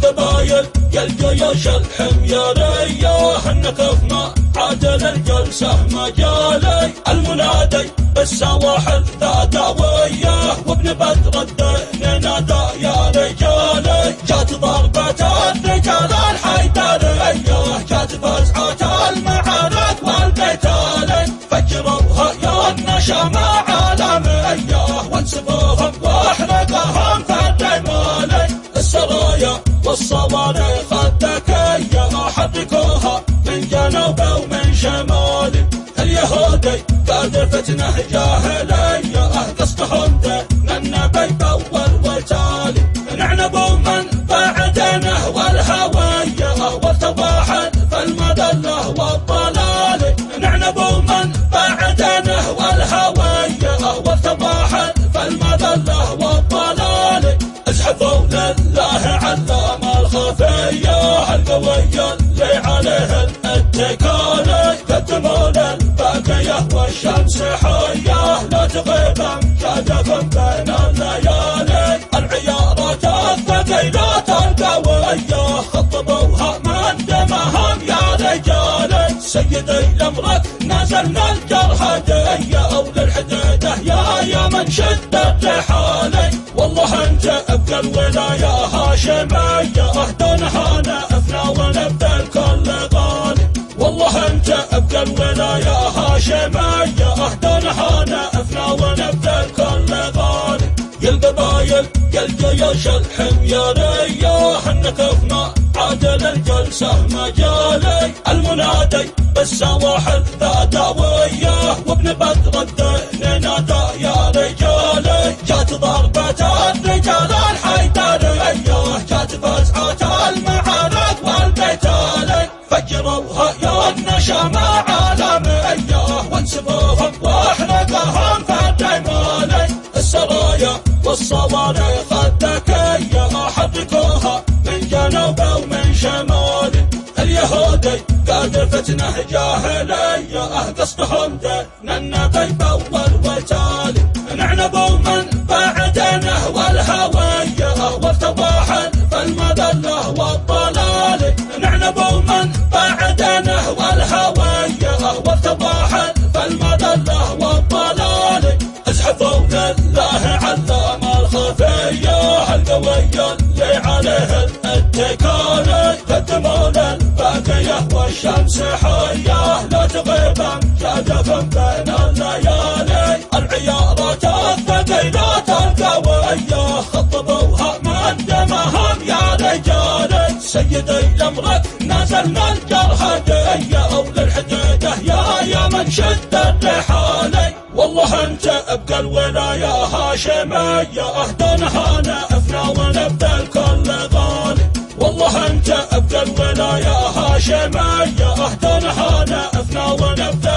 القبايل يا الجيوش الحميرية النكفنا عادل الجلسة مجالي المنادي بالسواحل ذاتوية وابن بدر الدين نادى يا رجالي جات ضربة الرجال الحيدرية جات فزعة المعارك والقتال فجروها يا النشامة عالمية وانسفوهم واحرقهم في الرمال السرايا والصواريخ الذكية حركوها من جنوب ومن شمال اليهودي قادر فتنه جاهلية قصدهم دين النبي بول وتالي نعنبوا من بعدنه والهوية والتضاحل في المذلة والضلال نعنبوا من بعدنه والهوية والتضاحل في المذلة والضلال ازحفوا لله علام الخفية القوية اللي عليه الاتكال قدموا للباقية والشمس حية لا تغيب امجادكم بين الليالي العيارات الثقيلات القوية خطبوها من دمهم يا رجالي سيدي لامرك نزلنا الجرهدية او للحديدة يا من شد الرحالي والله انت ابقى الولاية هاشمية دونها نأفنا ونبذل كل غالي والله انت ابقى الولاية هاشمية دونها نأفنا ونبذل كل غالي يا القبايل يا الجيوش الحميرية النكفنا عادل الجلسة مجالي المنادي بالسواحل ذاتوية وابن بدر الدين نادى يا رجالي جات ضربة الرجال الحيدرية جات فزعة المعارك والقتال فجروها يا النشامة عالمية وانسفوهم واحرقهم في الرمال السرايا والصواريخ الذكية حركوها من جنوب ومن شمال اليهودي قادر فتنه جاهلية قصدهم دين النبي بول وتالي نعنبوا من بعدنه والهوية والتضاحل في المذلة والضلال نعنبوا من بعدنه والهوية والتضاحل في المذلة والضلال ازحفوا لله علام الخفية القوية اللي عليه الاتكال قدموا للباقية والشمس حية لا تغيب امجادكم بين الليالي العيارات الثقيلات القوية خطبوها من دمهم يا رجالي سيدي لامرك نزلنا الجرهدية او للحديدة يا من شد الرحالي والله انت ابقى الولاية هاشمية دونها نأفنا ونبذل كل غالي والله انت ابقى الولاية هاشمية دونها نأفنا ونبذل